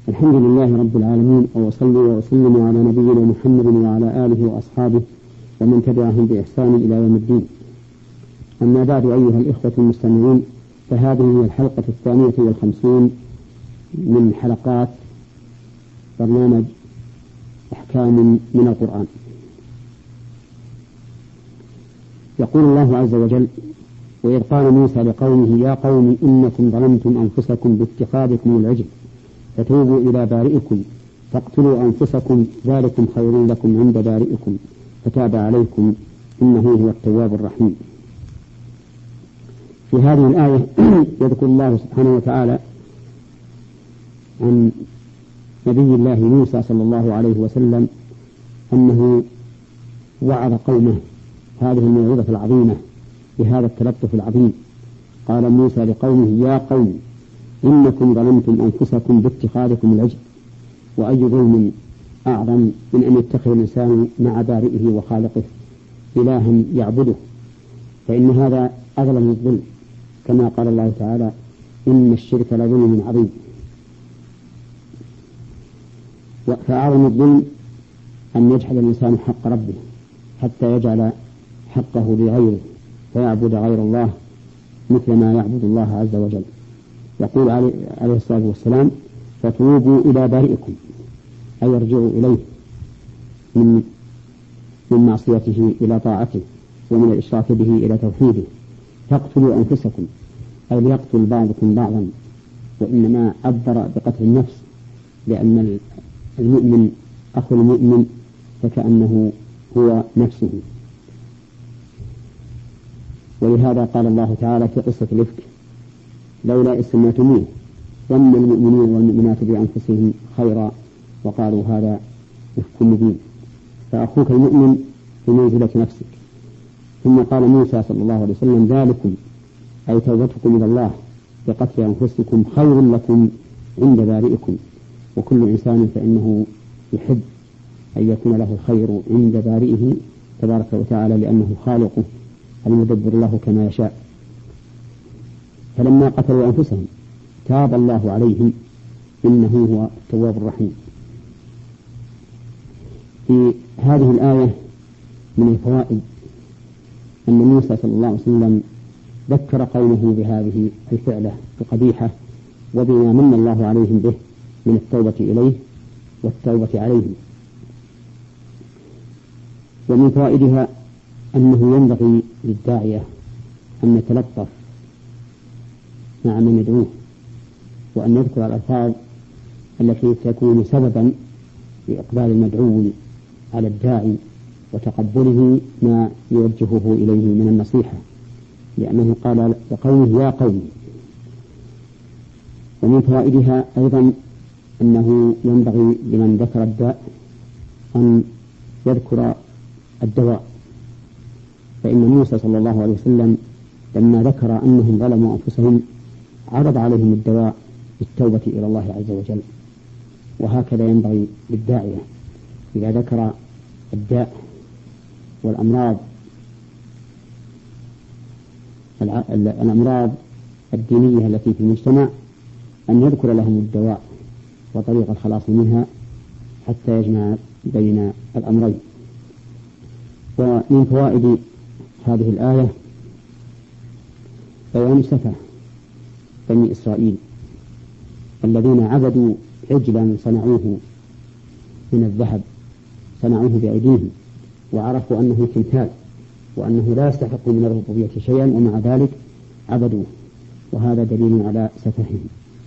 الحمد لله رب العالمين، وأصلي وأسلم على نبينا محمد وعلى آله وأصحابه ومن تبعهم بإحسان إلى يوم الدين. أما بعد، أيها الإخوة المستمعون، فهذه هي الحلقة 52 من حلقات برنامج أحكام من القرآن. يقول الله عز وجل: وإذ قال موسى لقومه يا قوم إنكم ظلمتم أنفسكم باتخاذكم العجل فتوبوا إلى بارئكم فاقتلوا أنفسكم ذلكم خير لكم عند بارئكم فتاب عليكم إنه هو التواب الرحيم. في هذه الآية يذكر الله سبحانه وتعالى عن نبي الله موسى صلى الله عليه وسلم أنه وعظ قومه هذه الموعظة العظيمة بهذا التلطف العظيم. قال موسى لقومه يا قوم إنكم ظلمتم أنفسكم باتخاذكم العجل. وأي ظلم أعظم من أن يتخذ الإنسان مع بارئه وخالقه إلها يعبده، فإن هذا أظلم الظلم، كما قال الله تعالى إن الشرك لظلم عظيم. فأعظم الظلم أن يجحد الإنسان حق ربه حتى يجعل حقه لغيره فيعبد غير الله مثل ما يعبد الله عز وجل. يقول عليه الصلاة والسلام فتوبوا إلى بارئكم، أي يرجعوا إليه من معصيته إلى طاعته ومن الإشراك به إلى توحيده. فاقتلوا أنفسكم، أي ليقتل بعضكم بعضا، وإنما عبر بقتل النفس لأن المؤمن أخو المؤمن فكأنه هو نفسه. ولهذا قال الله تعالى في قصة الإفك لولا إذ سمعتموه ظن المؤمنون والمؤمنات بأنفسهم خيرا وقالوا هذا إفك مبين. فأخوك المؤمن بمنزلة نفسك. ثم قال موسى صلى الله عليه وسلم ذلكم أي توبتكم إلى الله بقتل أنفسكم خير لكم عند بارئكم. وكل إنسان فإنه يحب أن يكون له الخير عند بارئه تبارك وتعالى لأنه خالقه المدبر له كما يشاء. فلما قتلوا أنفسهم تاب الله عليهم إنه هو التواب الرحيم. في هذه الآية من الفوائد أن موسى صلى الله عليه وسلم ذكر قومه بهذه الفعلة القبيحة وبما من الله عليهم به من التوبة إليه والتوبة عليهم. ومن فوائدها أنه ينبغي للداعية أن يتلطف مع من يدعوه، وأن يذكر الألفاظ التي تكون سببا لإقبال المدعو على الداعي وتقبله ما يوجهه إليه من النصيحة، لأنه قال لقومه يا قوم. ومن فوائدها أيضا أنه ينبغي لمن ذكر الداء أن يذكر الدواء، فإن موسى صلى الله عليه وسلم لما ذكر أنهم ظلموا أنفسهم عرض عليهم الدواء بالتوبة إلى الله عز وجل. وهكذا ينبغي للداعية إذا ذكر الداء والأمراض الأمراض الدينية التي في المجتمع أن يذكر لهم الدواء وطريق الخلاص منها حتى يجمع بين الأمرين. ومن فوائد هذه الآية بيان سفه بني إسرائيل الذين عبدوا عجلا صنعوه من الذهب، صنعوه بأيديهم وعرفوا أنه تمثال وأنه لا يستحق من الربوبية شيئا، ومع ذلك عبدوه، وهذا دليل على سفههم.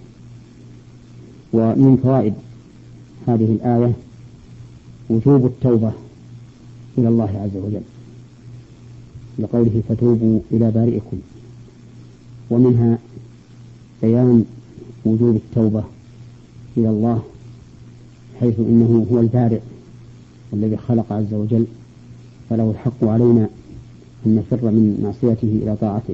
ومن فوائد هذه الآية وجوب التوبة إلى الله عز وجل لقوله فتوبوا إلى بارئكم، ومنها بيان وجوب التوبة إلى الله حيث إنه هو البارئ الذي خلق عز وجل، فله الحق علينا أن نفر من معصيته إلى طاعته.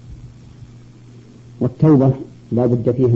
والتوبة لا بد فيها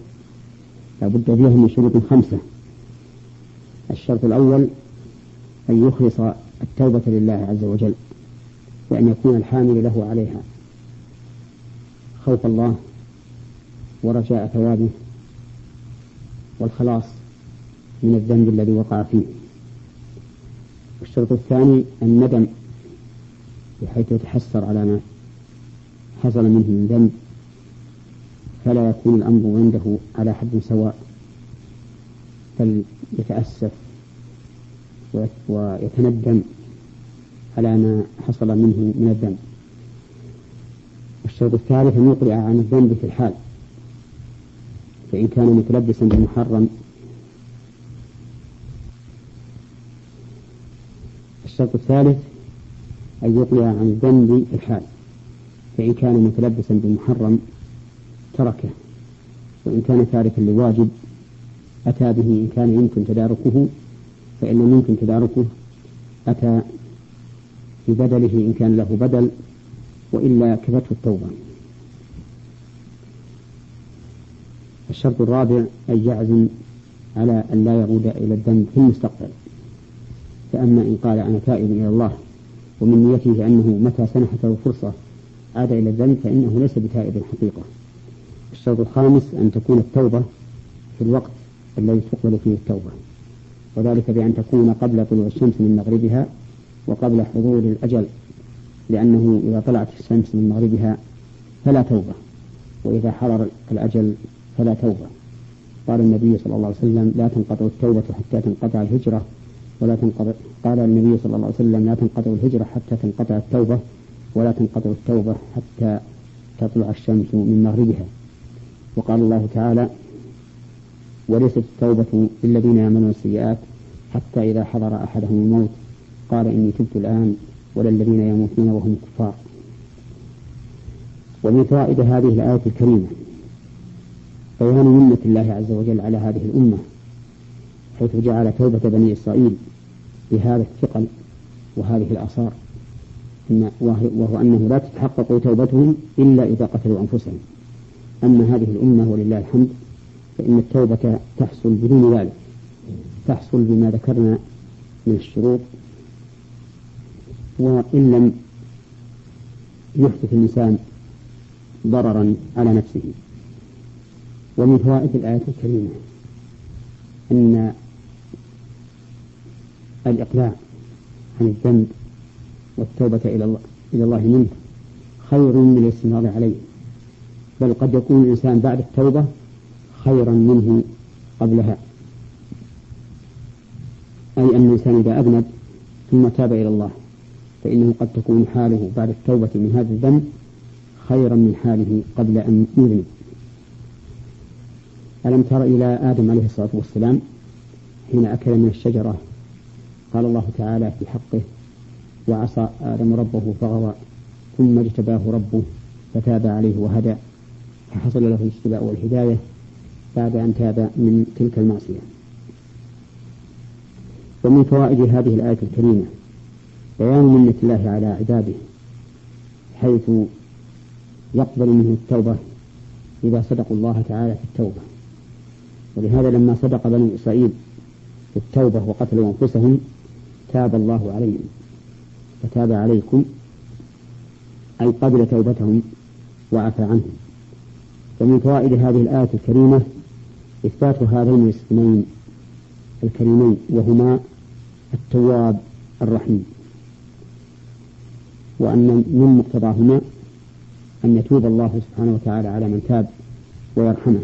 من شروط 5. الشرط الأول أن يخلص التوبة لله عز وجل، وأن يكون الحامل له عليها خوف الله ورجاء ثوابه والخلاص من الذنب الذي وقع فيه. الشرط الثاني الندم، بحيث يتحسر على ما حصل منه من ذنب، فلا يكون الأمر عنده على حد سواء، بل يتأسف ويتندم على ما حصل منه من الذنب. الشرط الثالث أن يقلع عن الذنب في الحال، فإن كان متلبسا بالمحرم. الشرط الثالث أن يقلع عن الذنب في الحال، فإن كان متلبسا بالمحرم تركه، وإن كان تاركا لواجب أتى به إن كان يمكن تداركه، فإن لم يمكن تداركه أتى ببدله إن كان له بدل، وإلا كفته التوبة. الشرط الرابع أن يعزم على أن لا يعود إلى الذنب في المستقبل، فأما إن قال أنا تائب إلى الله ومن نيته أنه متى سنحت له فرصة عاد إلى الذنب فإنه ليس بتائب حقيقة. الشرط الخامس أن تكون التوبة في الوقت الذي تقبل فيه التوبة، وذلك بأن تكون قبل طلوع الشمس من مغربها وقبل حضور الأجل، لأنه إذا طلعت الشمس من مغربها فلا توبة، وإذا حضر الأجل فلا توبة. قال النبي صلى الله عليه وسلم لا تنقطع التوبة حتى تنقطع الهجرة، قال النبي صلى الله عليه وسلم لا تنقطع الهجرة حتى تنقطع التوبة، ولا تنقطع التوبة حتى تطلع الشمس من مغربها. وقال الله تعالى وليست التوبة للذين يعملون السيئات حتى إذا حضر أحدهم الموت قال إني تبت الآن ولا الذين يموتون وهم كفار. ومن فوائد هذه الآية الكريمة بيان منة الله عز وجل على هذه الأمة، حيث جعل توبة بني إسرائيل بهذا الثقل وهذه الآثار، وهو أنه لا تتحقق توبتهم إلا إذا قتلوا أنفسهم. أما هذه الأمة ولله الحمد فإن التوبة تحصل بدون ذلك، تحصل بما ذكرنا من الشروط، وإن لم يحدث الإنسان ضررا على نفسه. ومن فوائد الآية الكريمة أن الإقلاع عن الذنب والتوبة إلى الله منه خير من الاستمرار عليه، بل قد يكون الإنسان بعد التوبة خيرا منه قبلها، أي أن الإنسان إذا أذنب ثم تاب إلى الله فإنه قد تكون حاله بعد التوبة من هذا الذنب خيرا من حاله قبل أن يذنب. ألم تر إلى آدم عليه الصلاة والسلام حين أكل من الشجرة قال الله تعالى في حقه وعصى آدم ربه فغوى ثم اجتباه ربه فتاب عليه وهدى، فحصل له الاجتباء والهداية بعد أن تاب من تلك المعصية. ومن فوائد هذه الآية الكريمة بيان منة الله على عباده، حيث يقبل منه التوبة إذا صدقوا الله تعالى في التوبة. ولهذا لما صدق بني إسرائيل في التوبة وقتلوا أنفسهم تاب الله عليهم فتاب عليكم، أي قبل توبتهم وعفى عنهم. ومن فوائد هذه الآية الكريمة إثبات هذين الاسمين الكريمين، وهما التواب الرحيم، وأن من مقتضاهما أن يتوب الله سبحانه وتعالى على من تاب ويرحمه.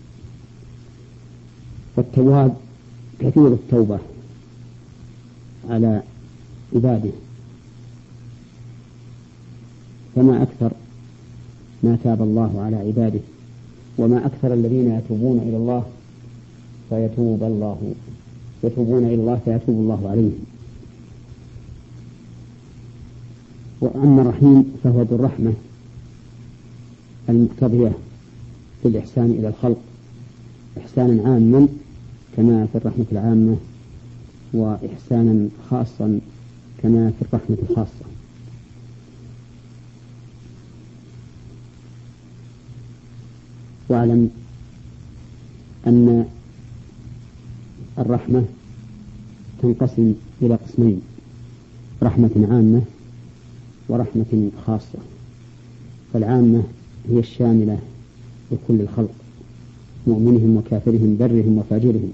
فالتواب كثير التوبة على عباده، فما أكثر ما تاب الله على عباده، وما أكثر الذين يتوبون إلى الله فيتوب الله عليهم. وأما الرحيم فهو ذو الرحمة المقتضية بالإحسان إلى الخلق إحسانا عاما كما في الرحمة العامة، وإحسانا خاصا كما في الرحمة الخاصة. واعلم أن الرحمة تنقسم إلى قسمين: رحمة عامة ورحمة خاصة. فالعامة هي الشاملة لكل الخلق، مؤمنهم وكافرهم برهم وفاجرهم.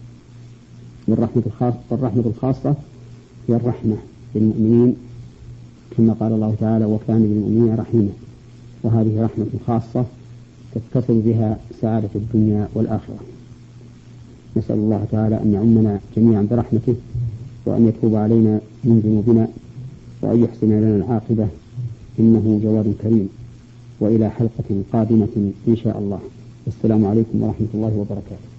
والرحمة الخاصة هي الرحمة للمؤمنين كما قال الله تعالى وكان بالمؤمنين رحيما، وهذه رحمة خاصة تتصل بها سعادة الدنيا والآخرة. نسأل الله تعالى أن يعمنا جميعا برحمته، وأن يتوب علينا من ذنوبنا، وأن يحسن لنا العاقبة، إنه جواد كريم. وإلى حلقة قادمة إن شاء الله. السلام عليكم ورحمة الله وبركاته.